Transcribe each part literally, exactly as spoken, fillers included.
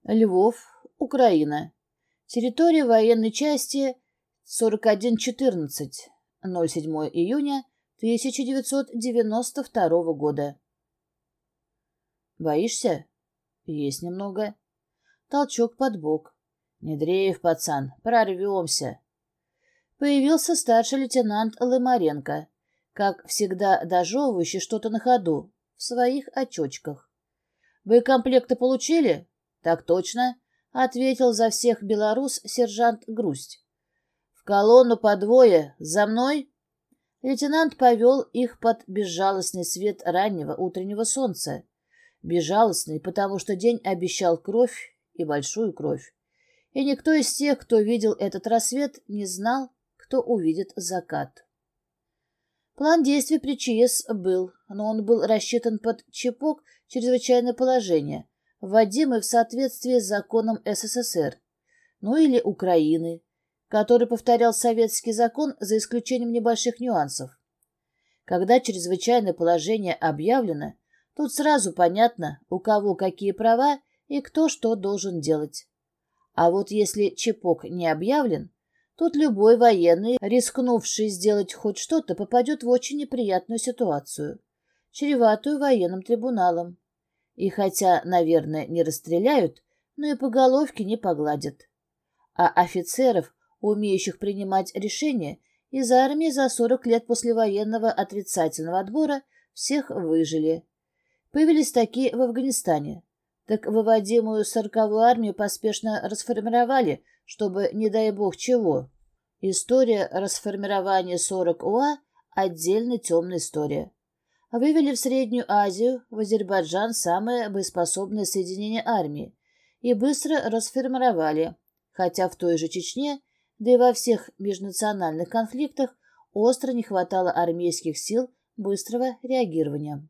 Львов, Украина. Территория военной части сорок один четырнадцать, ноль семь июня тысяча девятьсот девяносто второго года. Боишься? Есть немного. Толчок под бок. Не дрейф, пацан, прорвемся. Появился старший лейтенант Лымаренко, как всегда дожевывающий что-то на ходу, в своих очочках. «Боекомплекты получили?» «Так точно», — ответил за всех белорус сержант Грусть. «В колонну по двое. За мной?» Лейтенант повел их под безжалостный свет раннего утреннего солнца. Безжалостный, потому что день обещал кровь и большую кровь. И никто из тех, кто видел этот рассвет, не знал, кто увидит закат. План действий при ЧС был, но он был рассчитан под чепок чрезвычайное положение, вводимый в соответствии с законом СССР, ну или Украины, который повторял советский закон за исключением небольших нюансов. Когда чрезвычайное положение объявлено, тут сразу понятно, у кого какие права и кто что должен делать. А вот если чепок не объявлен, тут любой военный, рискнувший сделать хоть что-то, попадет в очень неприятную ситуацию, чреватую военным трибуналом. И хотя, наверное, не расстреляют, но и по головке не погладят. А офицеров, умеющих принимать решения, из армии за сорок лет после военного отрицательного отбора всех выжили. Появились такие в Афганистане. Так выводимую сороковую армию поспешно расформировали, чтобы, не дай бог чего. История расформирования сорок ОА – отдельно темная история. Вывели в Среднюю Азию, в Азербайджан самое боеспособное соединение армии и быстро расформировали, хотя в той же Чечне, да и во всех межнациональных конфликтах остро не хватало армейских сил быстрого реагирования.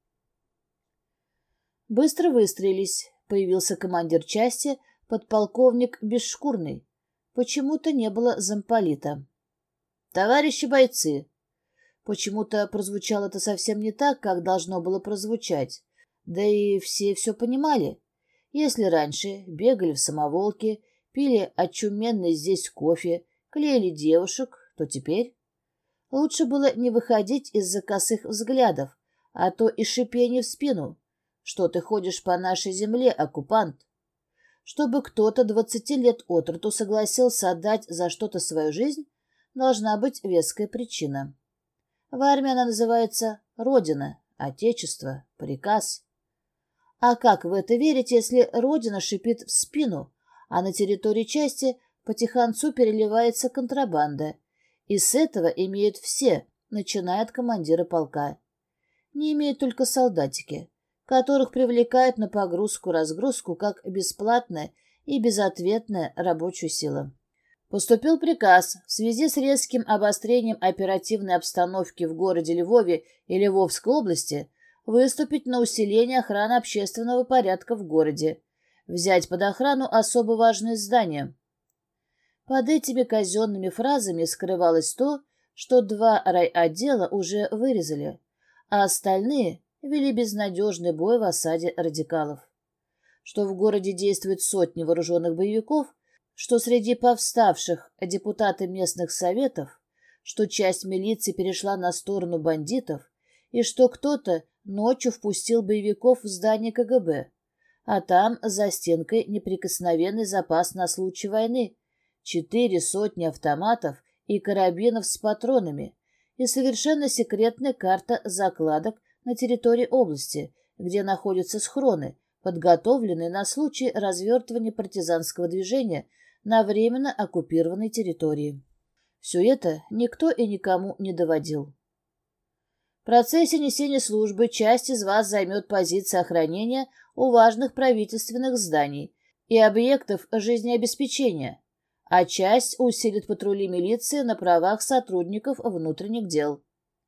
Быстро выстроились, появился командир части, подполковник Бесшкурный. Почему-то не было замполита. «Товарищи бойцы!» Почему-то прозвучало это совсем не так, как должно было прозвучать. Да и все все понимали. Если раньше бегали в самоволке, пили очуменный здесь кофе, клеили девушек, то теперь... Лучше было не выходить из-за косых взглядов, а то и шипение в спину. Что ты ходишь по нашей земле, оккупант? Чтобы кто-то двадцати лет от роду согласился отдать за что-то свою жизнь, должна быть веская причина. В армии она называется Родина, Отечество, приказ. А как в это верить, если Родина шипит в спину, а на территории части потихонцу переливается контрабанда, и с этого имеют все, начиная от командира полка. Не имеют только солдатики, которых привлекают на погрузку-разгрузку как бесплатная и безответная рабочая сила. Поступил приказ в связи с резким обострением оперативной обстановки в городе Львове и Львовской области выступить на усиление охраны общественного порядка в городе, взять под охрану особо важные здания. Под этими казенными фразами скрывалось то, что два райотдела уже вырезали, а остальные вели безнадежный бой в осаде радикалов. Что в городе действуют сотни вооруженных боевиков, что среди повставших депутаты местных советов, что часть милиции перешла на сторону бандитов и что кто-то ночью впустил боевиков в здание ка гэ бэ, а там за стенкой неприкосновенный запас на случай войны, четыре сотни автоматов и карабинов с патронами и совершенно секретная карта закладок на территории области, где находятся схроны, подготовленные на случай развертывания партизанского движения на временно оккупированной территории. Все это никто и никому не доводил. В процессе несения службы часть из вас займет позиции охранения у важных правительственных зданий и объектов жизнеобеспечения, а часть усилит патрули милиции на правах сотрудников внутренних дел.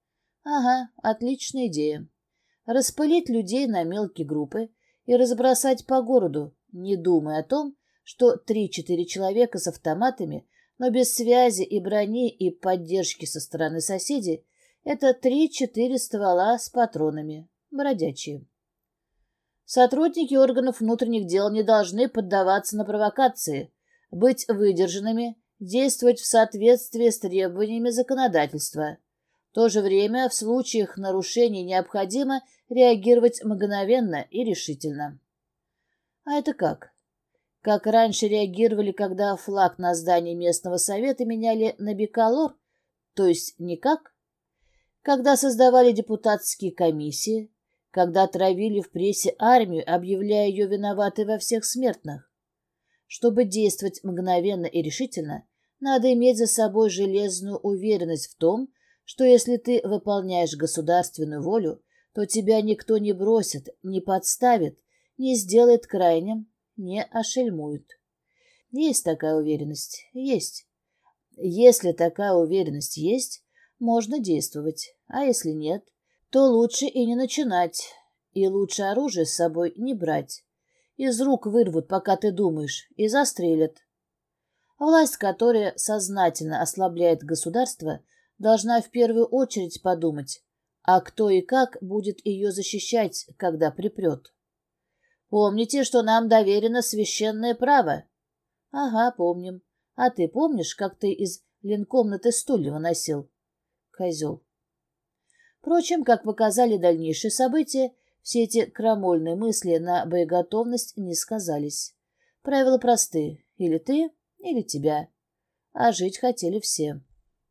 Ага, отличная идея. Распылить людей на мелкие группы и разбросать по городу, не думая о том, что три-четыре человека с автоматами, но без связи и брони и поддержки со стороны соседей — это три-четыре ствола с патронами, бродячие. Сотрудники органов внутренних дел не должны поддаваться на провокации, быть выдержанными, действовать в соответствии с требованиями законодательства. В то же время в случаях нарушений необходимо реагировать мгновенно и решительно. А это как? Как раньше реагировали, когда флаг на здании местного совета меняли на биколор, то есть никак? Когда создавали депутатские комиссии, когда травили в прессе армию, объявляя ее виноватой во всех смертных. Чтобы действовать мгновенно и решительно, надо иметь за собой железную уверенность в том, что если ты выполняешь государственную волю, то тебя никто не бросит, не подставит, не сделает крайним, не ошельмует. Есть такая уверенность? Есть. Если такая уверенность есть, можно действовать, а если нет, то лучше и не начинать, и лучше оружие с собой не брать. Из рук вырвут, пока ты думаешь, и застрелят. Власть, которая сознательно ослабляет государство, должна в первую очередь подумать, а кто и как будет ее защищать, когда припрет. Помните, что нам доверено священное право? Ага, помним. А ты помнишь, как ты из ленкомнаты стулья выносил? Козел. Впрочем, как показали дальнейшие события, все эти крамольные мысли на боеготовность не сказались. Правила просты. Или ты, или тебя. А жить хотели все.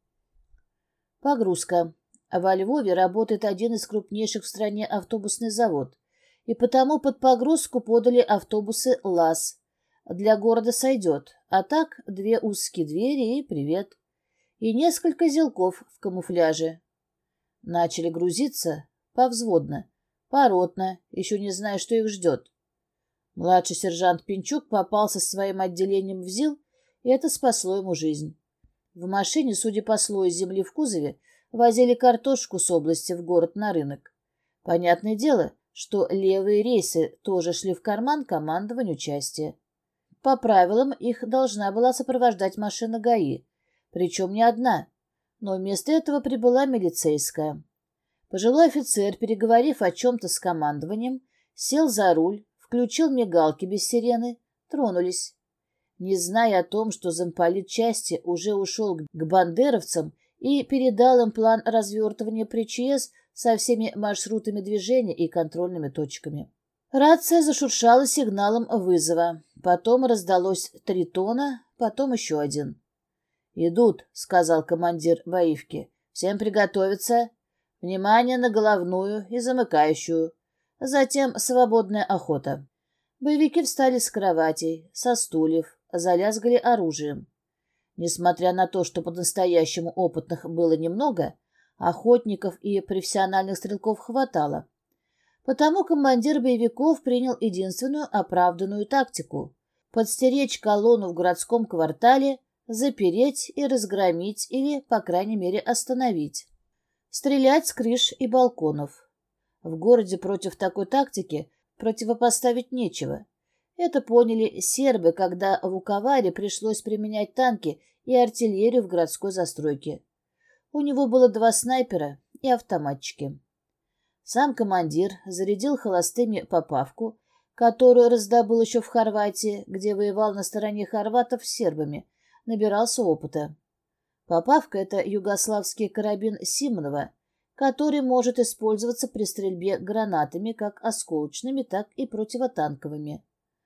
Погрузка. Во Львове работает один из крупнейших в стране автобусный завод, и потому под погрузку подали автобусы ЛАЗ. Для города сойдет, а так две узкие двери и привет. И несколько зелков в камуфляже. Начали грузиться повзводно, поротно, еще не зная, что их ждет. Младший сержант Пинчук попал со своим отделением в ЗИЛ, и это спасло ему жизнь. В машине, судя по слою земли в кузове, возили картошку с области в город на рынок. Понятное дело, что левые рейсы тоже шли в карман командованию части. По правилам их должна была сопровождать машина ГАИ, причем не одна, но вместо этого прибыла милицейская. Пожилой офицер, переговорив о чем-то с командованием, сел за руль, включил мигалки без сирены, тронулись. Не зная о том, что замполит части уже ушел к бандеровцам и передал им план развертывания при ЧС со всеми маршрутами движения и контрольными точками. Рация зашуршала сигналом вызова, потом раздалось три тона, потом еще один. «Идут», — сказал командир воивки. «Всем приготовиться. Внимание на головную и замыкающую. Затем свободная охота». Боевики встали с кроватей, со стульев, залязгали оружием. Несмотря на то, что по-настоящему опытных было немного, охотников и профессиональных стрелков хватало. Потому командир боевиков принял единственную оправданную тактику — подстеречь колонну в городском квартале, запереть и разгромить или, по крайней мере, остановить. Стрелять с крыш и балконов. В городе против такой тактики противопоставить нечего. Это поняли сербы, когда в Укаваре пришлось применять танки и артиллерию в городской застройке. У него было два снайпера и автоматчики. Сам командир зарядил холостыми попавку, которую раздобыл еще в Хорватии, где воевал на стороне хорватов с сербами, набирался опыта. Попавка — это югославский карабин Симонова, который может использоваться при стрельбе гранатами как осколочными, так и противотанковыми.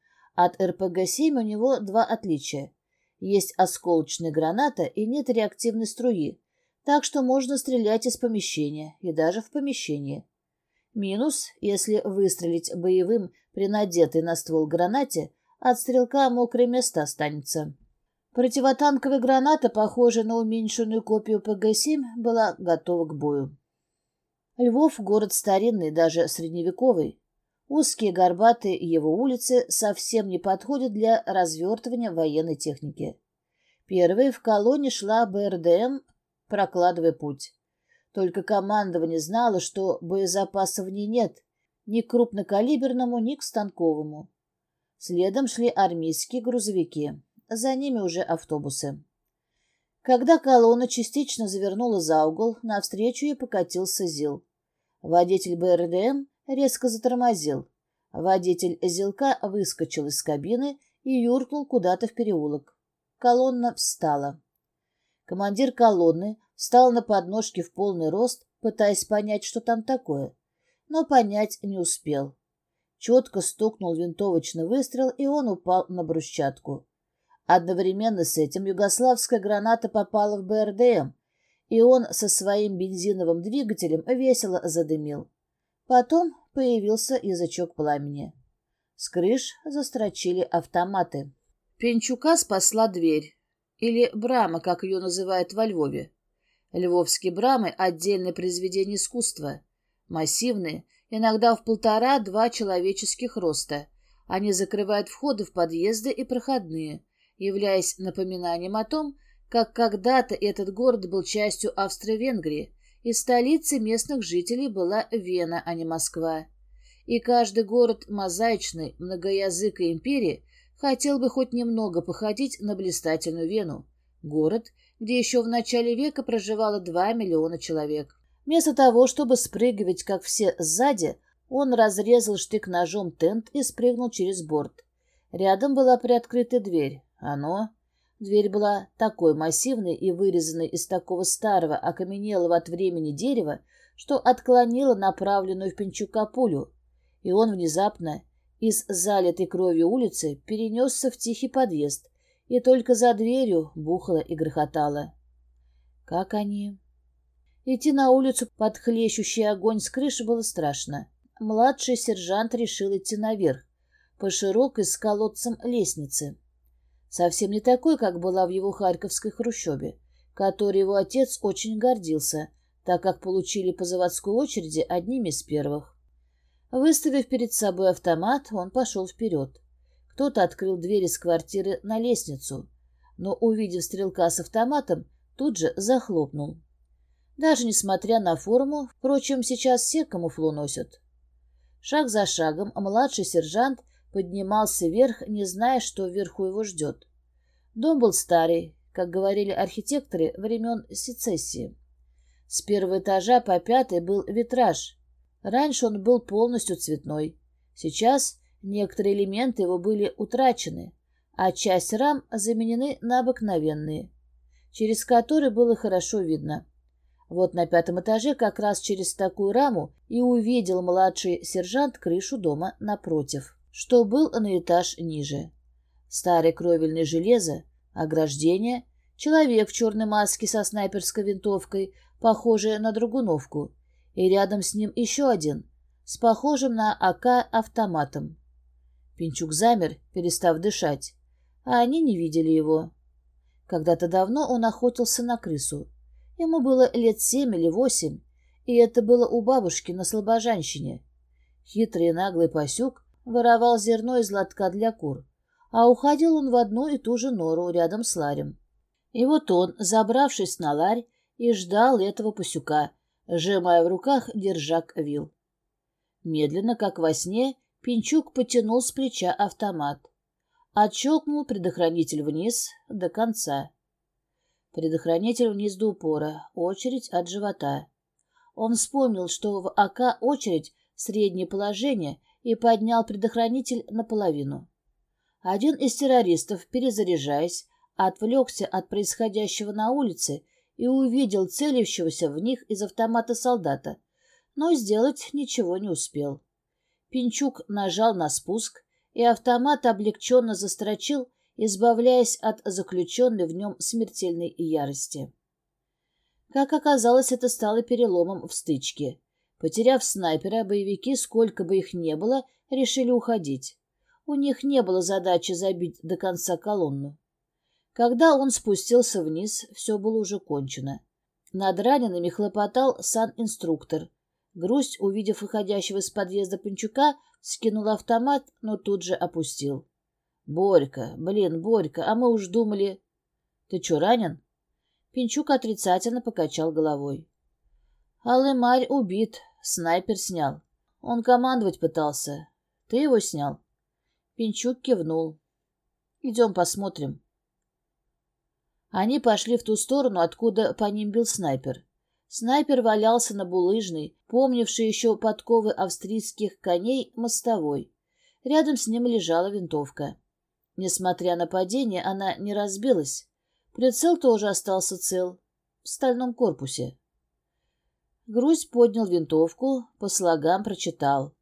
От эр пэ гэ семь у него два отличия. Есть осколочная граната и нет реактивной струи, так что можно стрелять из помещения и даже в помещении. Минус, если выстрелить боевым при надетой на ствол гранате, от стрелка мокрое место останется. Противотанковая граната, похожая на уменьшенную копию пэ гэ семь, была готова к бою. Львов — город старинный, даже средневековый. Узкие горбатые его улицы совсем не подходят для развертывания военной техники. Первой в колонне шла бэ эр дэ эм, прокладывая путь. Только командование знало, что боезапаса в ней нет, ни к крупнокалиберному, ни к станковому. Следом шли армейские грузовики, за ними уже автобусы. Когда колонна частично завернула за угол, навстречу ей покатился ЗИЛ. Водитель бэ эр дэ эм резко затормозил. Водитель «Зилка» выскочил из кабины и юркнул куда-то в переулок. Колонна встала. Командир колонны встал на подножке в полный рост, пытаясь понять, что там такое, но понять не успел. Четко стукнул винтовочный выстрел, и он упал на брусчатку. Одновременно с этим югославская граната попала в БРДМ, и он со своим бензиновым двигателем весело задымил. Потом появился язычок пламени. С крыш застрочили автоматы. Пенчука спасла дверь, или брама, как ее называют во Львове. Львовские брамы — отдельное произведение искусства. Массивные, иногда в полтора-два человеческих роста. Они закрывают входы в подъезды и проходные, являясь напоминанием о том, как когда-то этот город был частью Австро-Венгрии, и столицей местных жителей была Вена, а не Москва. И каждый город мозаичной, многоязыкой империи хотел бы хоть немного походить на блистательную Вену, город, где еще в начале века проживало два миллиона человек. Вместо того, чтобы спрыгивать, как все, сзади, он разрезал штык-ножом тент и спрыгнул через борт. Рядом была приоткрытая дверь. Оно... Дверь была такой массивной и вырезанной из такого старого, окаменелого от времени дерева, что отклонила направленную в Пенчука пулю, и он внезапно из залитой кровью улицы перенесся в тихий подъезд, и только за дверью бухало и грохотало. Как они... Идти на улицу под хлещущий огонь с крыши было страшно. Младший сержант решил идти наверх, по широкой с колодцем лестнице. Совсем не такой, как была в его харьковской хрущебе, которой его отец очень гордился, так как получили по заводской очереди одними из первых. Выставив перед собой автомат, он пошел вперед. Кто-то открыл дверь из квартиры на лестницу, но, увидев стрелка с автоматом, тут же захлопнул. Даже несмотря на форму, впрочем, сейчас все камуфло носят. Шаг за шагом младший сержант поднимался вверх, не зная, что вверху его ждет. Дом был старый, как говорили архитекторы времен сецессии. С первого этажа по пятый был витраж. Раньше он был полностью цветной. Сейчас некоторые элементы его были утрачены, а часть рам заменены на обыкновенные, через которые было хорошо видно. Вот на пятом этаже как раз через такую раму и увидел младший сержант крышу дома напротив, что был на этаж ниже. Старое кровельное железо, ограждение, человек в черной маске со снайперской винтовкой, похожая на драгуновку, и рядом с ним еще один, с похожим на АК автоматом. Пенчук замер, перестав дышать, а они не видели его. Когда-то давно он охотился на крысу. Ему было лет семь или восемь, и это было у бабушки на Слобожанщине. Хитрый и наглый пасюк воровал зерно из лотка для кур, а уходил он в одну и ту же нору рядом с ларем. И вот он, забравшись на ларь, и ждал этого пасюка, сжимая в руках держак вил. Медленно, как во сне, Пенчук потянул с плеча автомат. Отщелкнул предохранитель вниз до конца. Предохранитель вниз до упора, очередь от живота. Он вспомнил, что в АК очередь среднее положение, и поднял предохранитель наполовину. Один из террористов, перезаряжаясь, отвлекся от происходящего на улице и увидел целящегося в них из автомата солдата, но сделать ничего не успел. Пенчук нажал на спуск, и автомат облегченно застрочил, избавляясь от заключенной в нем смертельной ярости. Как оказалось, это стало переломом в стычке. Потеряв снайпера, боевики, сколько бы их ни было, решили уходить. У них не было задачи забить до конца колонну. Когда он спустился вниз, все было уже кончено. Над ранеными хлопотал санинструктор. Грусть, увидев выходящего из подъезда Пенчука, скинул автомат, но тут же опустил. «Борька, блин, Борька, а мы уж думали...» «Ты что, ранен?» Пенчук отрицательно покачал головой. «Алымарь убит, снайпер снял. Он командовать пытался. Ты его снял?» Пенчук кивнул. «Идем посмотрим». Они пошли в ту сторону, откуда по ним бил снайпер. Снайпер валялся на булыжной, помнившей еще подковы австрийских коней, мостовой. Рядом с ним лежала винтовка. Несмотря на падение, она не разбилась. Прицел тоже остался цел, в стальном корпусе. Грузь поднял винтовку, по слогам прочитал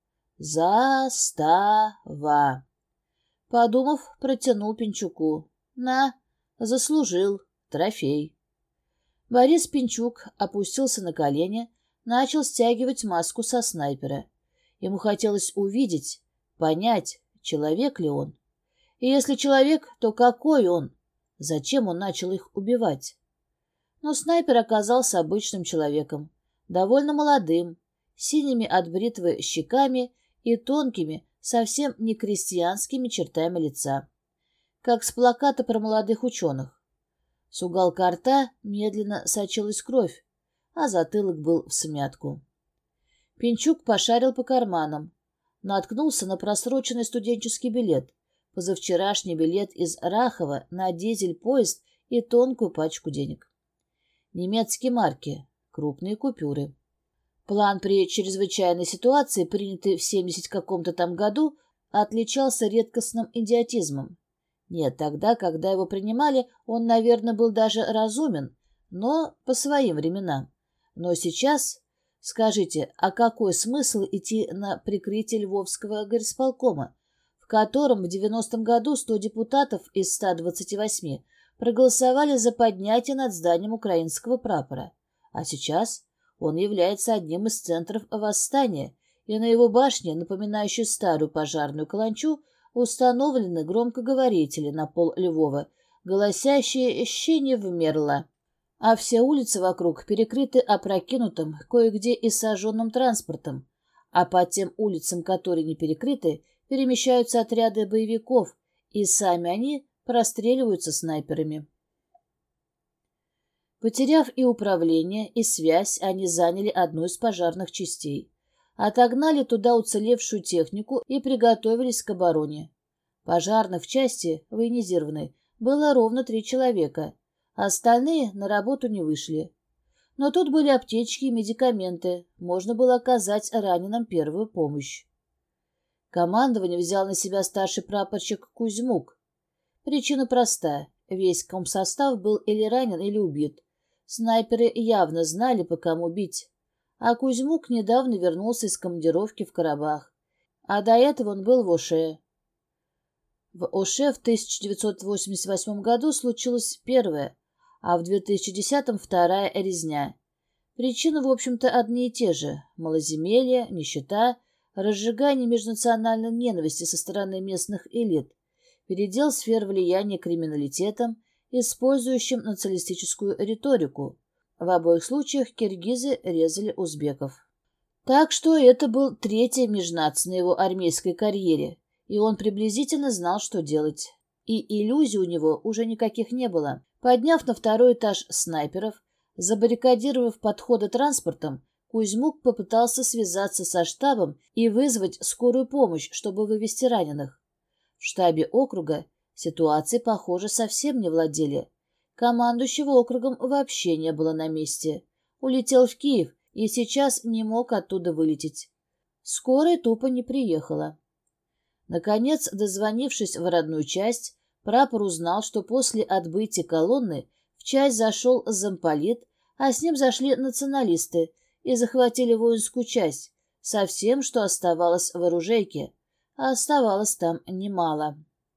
«За-ста-ва». Подумав, протянул Пинчуку. «На, заслужил, трофей». Борис Пинчук опустился на колени, начал стягивать маску со снайпера. Ему хотелось увидеть, понять, человек ли он. И если человек, то какой он? Зачем он начал их убивать? Но снайпер оказался обычным человеком, довольно молодым, синими от бритвы щеками и тонкими, совсем не крестьянскими чертами лица. Как с плаката про молодых ученых. С уголка рта медленно сочилась кровь, а затылок был всмятку. Пинчук пошарил по карманам, наткнулся на просроченный студенческий билет, позавчерашний билет из Рахова на дизель-поезд и тонкую пачку денег. Немецкие марки, крупные купюры. План при чрезвычайной ситуации, принятый в семьдесят каком-то там году, отличался редкостным идиотизмом. Нет, тогда, когда его принимали, он, наверное, был даже разумен, но по своим временам. Но сейчас... Скажите, а какой смысл идти на прикрытие Львовского горисполкома, в котором в девяностом году сто депутатов из ста двадцати восьми проголосовали за поднятие над зданием украинского прапора, а сейчас он является одним из центров восстания, и на его башне, напоминающей старую пожарную каланчу, установлены громкоговорители на пол Львова, голосящие «Ще не вмерла», а все улицы вокруг перекрыты опрокинутым, кое-где и сожженным транспортом, а по тем улицам, которые не перекрыты, перемещаются отряды боевиков, и сами они простреливаются снайперами. Потеряв и управление, и связь, они заняли одну из пожарных частей, отогнали туда уцелевшую технику и приготовились к обороне. Пожарных в части, военизированной, было ровно три человека, а остальные на работу не вышли. Но тут были аптечки и медикаменты, можно было оказать раненым первую помощь. Командование взял на себя старший прапорщик Кузьмук. Причина проста. Весь комсостав был или ранен, или убит. Снайперы явно знали, по кому бить. А Кузьмук недавно вернулся из командировки в Карабах. А до этого он был в Оше. В Оше в тысяча девятьсот восемьдесят восьмом году случилось первое, а в две тысячи десятом вторая резня. Причины, в общем-то, одни и те же. Малоземелье, нищета, разжигание межнациональной ненависти со стороны местных элит, передел сфер влияния криминалитетом, использующим националистическую риторику. В обоих случаях киргизы резали узбеков. Так что это был третий межнац на его армейской карьере, и он приблизительно знал, что делать. И иллюзий у него уже никаких не было. Подняв на второй этаж снайперов, забаррикадировав подходы транспортом, Кузьмук попытался связаться со штабом и вызвать скорую помощь, чтобы вывести раненых. В штабе округа ситуацией, похоже, совсем не владели. Командующего округом вообще не было на месте. Улетел в Киев и сейчас не мог оттуда вылететь. Скорая тупо не приехала. Наконец, дозвонившись в родную часть, прапор узнал, что после отбытия колонны в часть зашел замполит, а с ним зашли националисты и захватили воинскую часть со всем, что оставалось в оружейке, а оставалось там немало.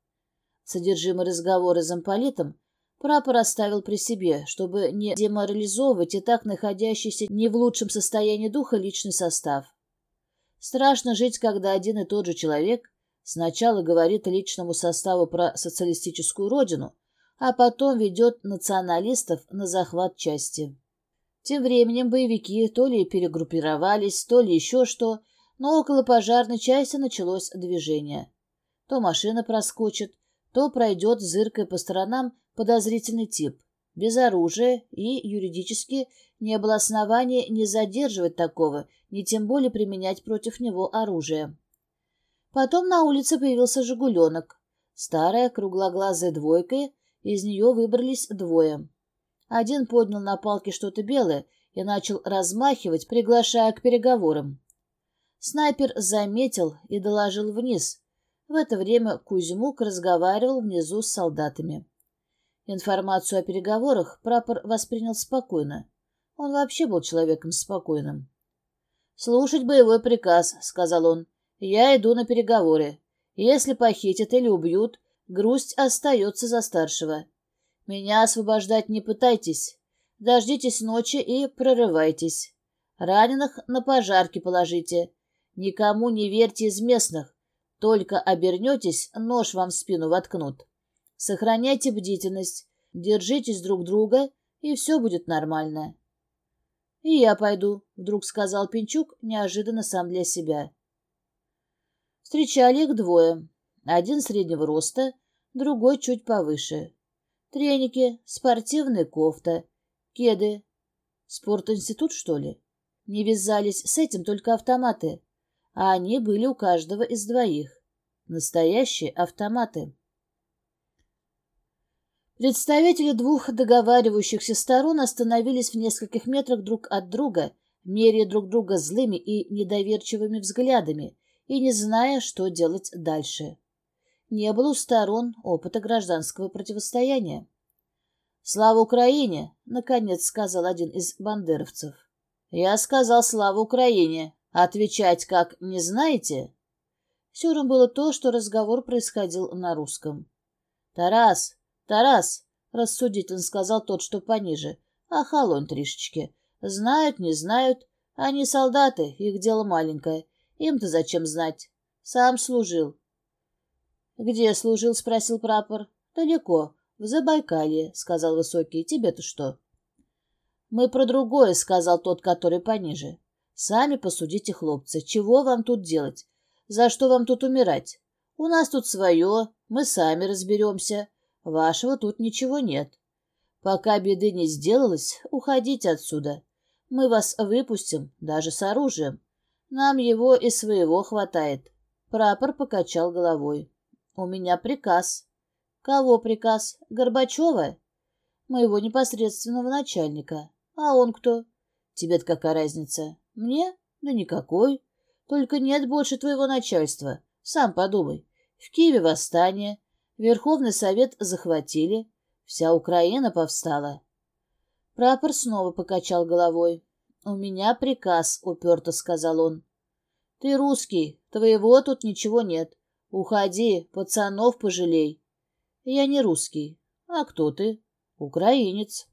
Содержимое разговора с замполитом прапор оставил при себе, чтобы не деморализовывать и так находящийся не в лучшем состоянии духа личный состав. Страшно жить, когда один и тот же человек сначала говорит личному составу про социалистическую родину, а потом ведет националистов на захват части. Тем временем боевики то ли перегруппировались, то ли еще что, но около пожарной части началось движение. То машина проскочит, то пройдет, зыркая по сторонам, подозрительный тип, без оружия, и юридически не было оснований не задерживать такого, ни тем более применять против него оружие. Потом на улице появился «Жигуленок». Старая круглоглазая двойка, из нее выбрались двое. Один поднял на палке что-то белое и начал размахивать, приглашая к переговорам. Снайпер заметил и доложил вниз. В это время Кузьмук разговаривал внизу с солдатами. Информацию о переговорах прапор воспринял спокойно. Он вообще был человеком спокойным. «Слушать боевой приказ», — сказал он. «Я иду на переговоры. Если похитят или убьют, грусть остается за старшего. Меня освобождать не пытайтесь. Дождитесь ночи и прорывайтесь. Раненых на пожарки положите. Никому не верьте из местных. Только обернетесь, нож вам в спину воткнут. Сохраняйте бдительность, держитесь друг друга, и все будет нормально». «И я пойду», — вдруг сказал Пинчук, неожиданно сам для себя. Встречали их двое. Один среднего роста, другой чуть повыше. Треники, спортивная кофта, кеды. Спортинститут, что ли? Не вязались с этим только автоматы, а они были у каждого из двоих. Настоящие автоматы. Представители двух договаривающихся сторон остановились в нескольких метрах друг от друга, меряя друг друга злыми и недоверчивыми взглядами и не зная, что делать дальше. Не было у сторон опыта гражданского противостояния. «Слава Украине!» — наконец сказал один из бандеровцев. «Я сказал слава Украине. Отвечать как не знаете?» Сюром было то, что разговор происходил на русском. «Тарас! Тарас!» — рассудительно сказал тот, что пониже. «Охолонь тришечки. Знают, не знают. Они солдаты, их дело маленькое. Им-то зачем знать? Сам служил». «Где служил?» — спросил прапор. «Далеко. В Забайкалье», — сказал Высокий. «Тебе-то что?» «Мы про другое», — сказал тот, который пониже. «Сами посудите, хлопцы, чего вам тут делать? За что вам тут умирать? У нас тут свое, мы сами разберемся. Вашего тут ничего нет. Пока беды не сделалось, уходите отсюда. Мы вас выпустим, даже с оружием. Нам его и своего хватает». Прапор покачал головой. «У меня приказ». «Кого приказ? Горбачева?» «Моего непосредственного начальника». «А он кто?» «Тебе-то какая разница?» «Мне? Да никакой. Только нет больше твоего начальства. Сам подумай. В Киеве восстание. Верховный Совет захватили. Вся Украина повстала». Прапор снова покачал головой. «У меня приказ», — уперто сказал он. «Ты русский. Твоего тут ничего нет. Уходи, пацанов пожалей». «Я не русский». «А кто ты?» «Украинец».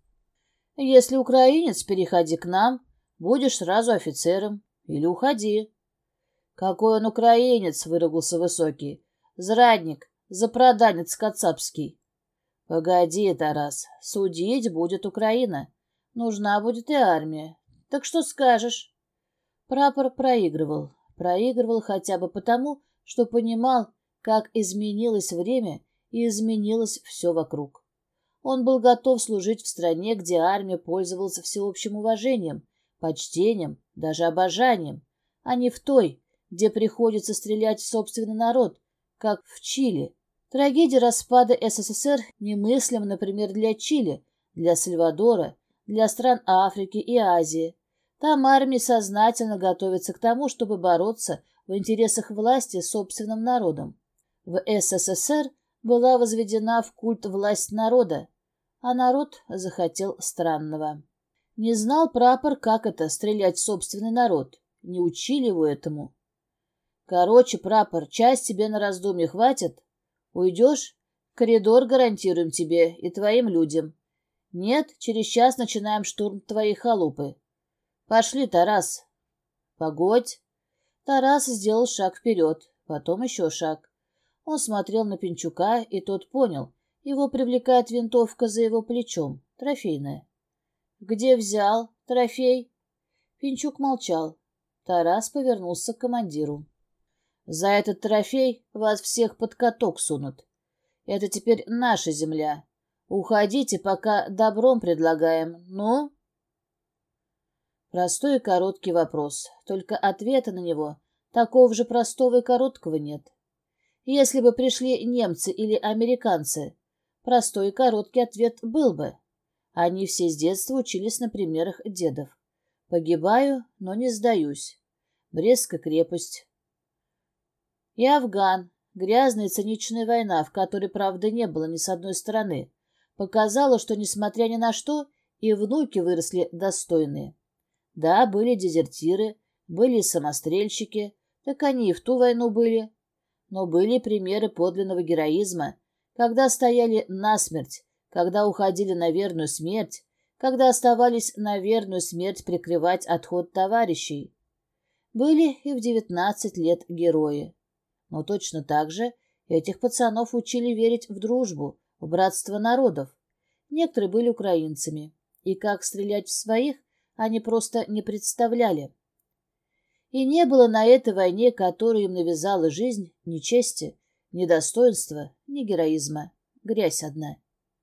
«Если украинец, переходи к нам. Будешь сразу офицером. Или уходи». «Какой он украинец?» — выругался Высокий. «Зрадник, запроданец кацапский». «Погоди, Тарас, судить будет Украина. Нужна будет и армия. Так что скажешь?» Прапор проигрывал. Проигрывал хотя бы потому, что понимал, как изменилось время и изменилось все вокруг. Он был готов служить в стране, где армия пользовалась всеобщим уважением, почтением, даже обожанием, а не в той, где приходится стрелять в собственный народ, как в Чили. Трагедия распада СССР немыслима, например, для Чили, для Сальвадора, для стран Африки и Азии. Там армии сознательно готовятся к тому, чтобы бороться в интересах власти с собственным народом. В СССР была возведена в культ власть народа, а народ захотел странного. Не знал прапор, как это — стрелять в собственный народ. Не учили его этому. «Короче, прапор, часть тебе на раздумье хватит? Уйдешь? Коридор гарантируем тебе и твоим людям. Нет, через час начинаем штурм твоей халупы. Пошли, Тарас». «Погодь». Тарас сделал шаг вперед, потом еще шаг. Он смотрел на Пинчука, и тот понял. Его привлекает винтовка за его плечом, трофейная. «Где взял? Трофей?» Пинчук молчал. Тарас повернулся к командиру. «За этот трофей вас всех под каток сунут. Это теперь наша земля. Уходите, пока добром предлагаем. Ну?» Простой и короткий вопрос. Только ответа на него такого же простого и короткого нет. Если бы пришли немцы или американцы, простой и короткий ответ был бы. Они все с детства учились на примерах дедов. Погибаю, но не сдаюсь. Брестская крепость. И Афган. Грязная циничная война, в которой правды не было ни с одной стороны, показала, что, несмотря ни на что, и внуки выросли достойные. Да, были дезертиры, были и самострельщики, так они и в ту войну были. Но были примеры подлинного героизма, когда стояли насмерть, когда уходили на верную смерть, когда оставались на верную смерть прикрывать отход товарищей. Были и в девятнадцать лет герои. Но точно так же этих пацанов учили верить в дружбу, в братство народов. Некоторые были украинцами, и как стрелять в своих они просто не представляли. И не было на этой войне, которую им навязала жизнь, ни чести, ни достоинства, ни героизма. Грязь одна.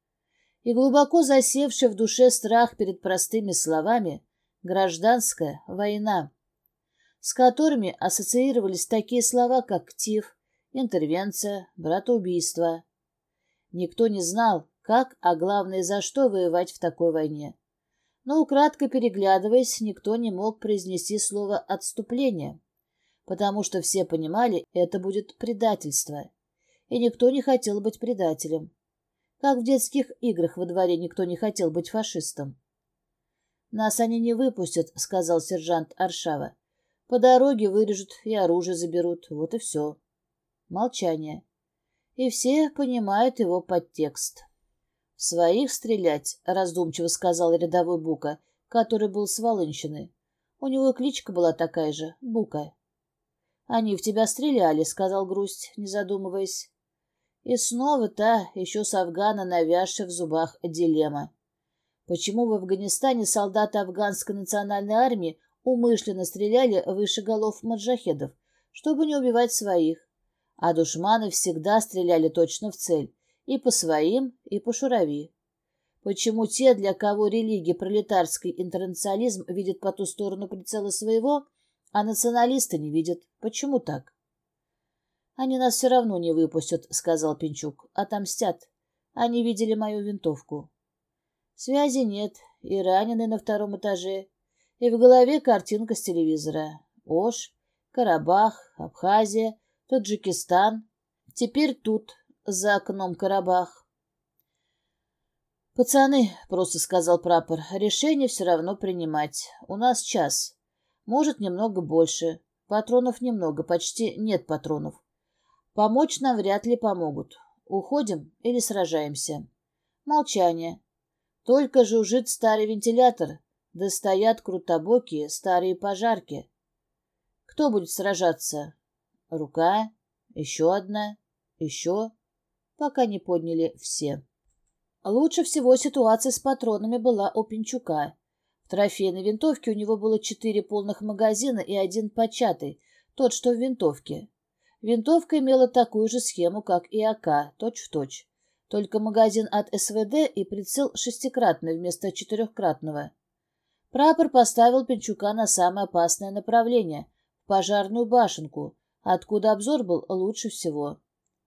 И глубоко засевший в душе страх перед простыми словами «гражданская война», с которыми ассоциировались такие слова, как «ТИФ», «интервенция», «братоубийство». Никто не знал, как, а главное, за что воевать в такой войне. Но, украдкой переглядываясь, никто не мог произнести слово «отступление», потому что все понимали, это будет предательство, и никто не хотел быть предателем. Как в детских играх во дворе никто не хотел быть фашистом. «Нас они не выпустят», — сказал сержант Аршава. «По дороге вырежут и оружие заберут. Вот и все». Молчание. И все понимают его подтекст. «В своих стрелять», — раздумчиво сказал рядовой Бука, который был с Волынщины. У него и кличка была такая же — Бука. «Они в тебя стреляли», — сказал Грусть, не задумываясь. И снова та, еще с Афгана навязшая в зубах дилемма. Почему в Афганистане солдаты афганской национальной армии умышленно стреляли выше голов маджахедов, чтобы не убивать своих, а душманы всегда стреляли точно в цель, и по своим, и по шурави? Почему те, для кого религия пролетарский интернационализм видит по ту сторону прицела своего, а националисты не видят? Почему так? «Они нас все равно не выпустят», — сказал Пинчук. «Отомстят. Они видели мою винтовку». Связи нет, и раненый на втором этаже, и в голове картинка с телевизора. Ош, Карабах, Абхазия, Таджикистан. Теперь тут, за окном Карабах. «Пацаны», — просто сказал прапор, — «решение все равно принимать. У нас час. Может, немного больше. Патронов немного, почти нет патронов. Помочь нам вряд ли помогут. Уходим или сражаемся?» Молчание. Только жужжит старый вентилятор, да стоят крутобокие старые пожарки. Кто будет сражаться? Рука, еще одна, еще, пока не подняли все. Лучше всего ситуация с патронами была у Пинчука. В трофейной винтовке у него было четыре полных магазина и один початый, тот, что в винтовке. Винтовка имела такую же схему, как и АК, точь-в-точь. Только магазин от СВД и прицел шестикратный вместо четырехкратного. Прапор поставил Пинчука на самое опасное направление — в пожарную башенку, откуда обзор был лучше всего.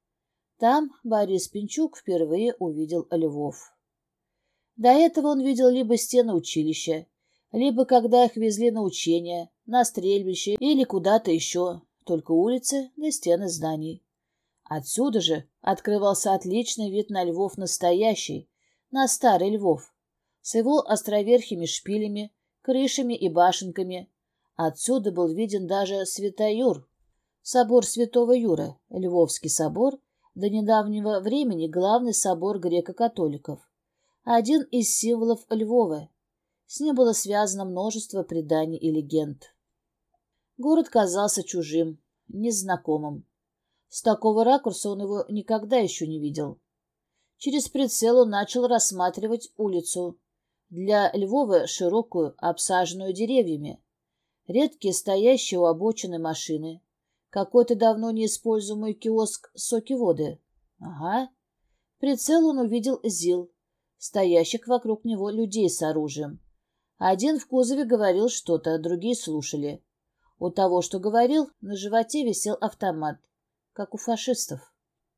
Там Борис Пинчук впервые увидел львов. До этого он видел либо стены училища, либо когда их везли на учения, на стрельбище или куда-то еще, только улицы да стены зданий. Отсюда же открывался отличный вид на львов настоящий, на старый Львов, с его островерхими шпилями, крышами и башенками. Отсюда был виден даже Святоюр, собор Святого Юра, Львовский собор, до недавнего времени главный собор греко-католиков, один из символов Львова. С ним было связано множество преданий и легенд. Город казался чужим, незнакомым. С такого ракурса он его никогда еще не видел. Через прицел он начал рассматривать улицу. Для Львова широкую, обсаженную деревьями. Редкие стоящие у обочины машины. Какой-то давно неиспользуемый киоск соки-воды. Ага. В прицел он увидел ЗИЛ, стоящих вокруг него людей с оружием. Один в кузове говорил что-то, другие слушали. У того, что говорил, на животе висел автомат, как у фашистов.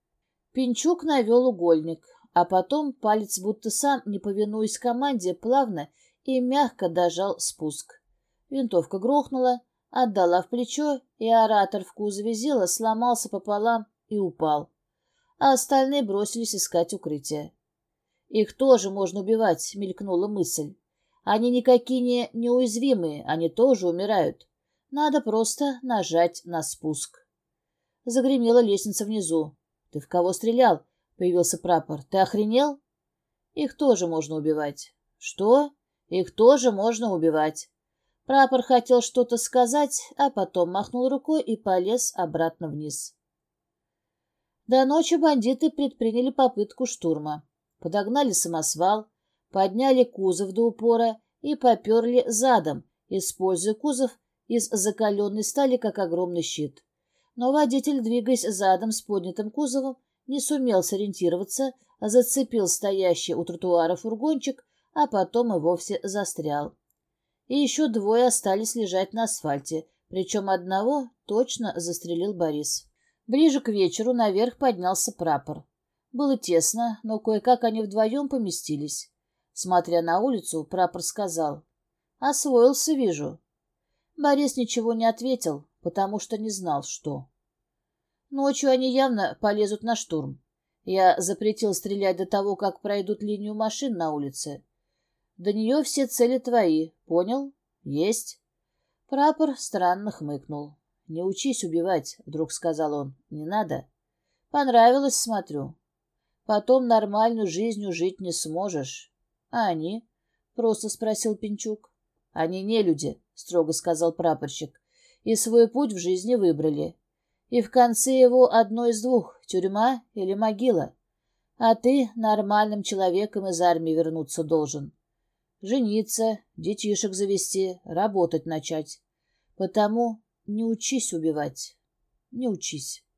Пинчук навел угольник, а потом палец будто сам, не повинуясь команде, плавно и мягко дожал спуск. Винтовка грохнула, отдала в плечо, и оратор в кузове ЗИЛа сломался пополам и упал, а остальные бросились искать укрытие. «Их тоже можно убивать», — мелькнула мысль. «Они никакие не неуязвимые, они тоже умирают. Надо просто нажать на спуск». Загремела лестница внизу. «Ты в кого стрелял?» — появился прапор. «Ты охренел?» «Их тоже можно убивать». «Что?» «Их тоже можно убивать». Прапор хотел что-то сказать, а потом махнул рукой и полез обратно вниз. До ночи бандиты предприняли попытку штурма. Подогнали самосвал, подняли кузов до упора и поперли задом, используя кузов из закаленной стали как огромный щит. Но водитель, двигаясь задом с поднятым кузовом, не сумел сориентироваться, зацепил стоящий у тротуара фургончик, а потом и вовсе застрял. И еще двое остались лежать на асфальте, причем одного точно застрелил Борис. Ближе к вечеру наверх поднялся прапор. Было тесно, но кое-как они вдвоем поместились. Смотря на улицу, прапор сказал: «Освоился, вижу». Борис ничего не ответил, потому что не знал, что. Ночью они явно полезут на штурм. Я запретил стрелять до того, как пройдут линию машин на улице. До нее все цели твои, понял? Есть. Прапор странно хмыкнул. «Не учись убивать», — вдруг сказал он. «Не надо. Понравилось, смотрю. Потом нормальную жизнью жить не сможешь». «А они?» — просто спросил Пинчук. «Они не люди», — строго сказал прапорщик, «и свой путь в жизни выбрали. И в конце его одно из двух — тюрьма или могила. А ты нормальным человеком из армии вернуться должен. Жениться, детишек завести, работать начать. Потому не учись убивать, не учись».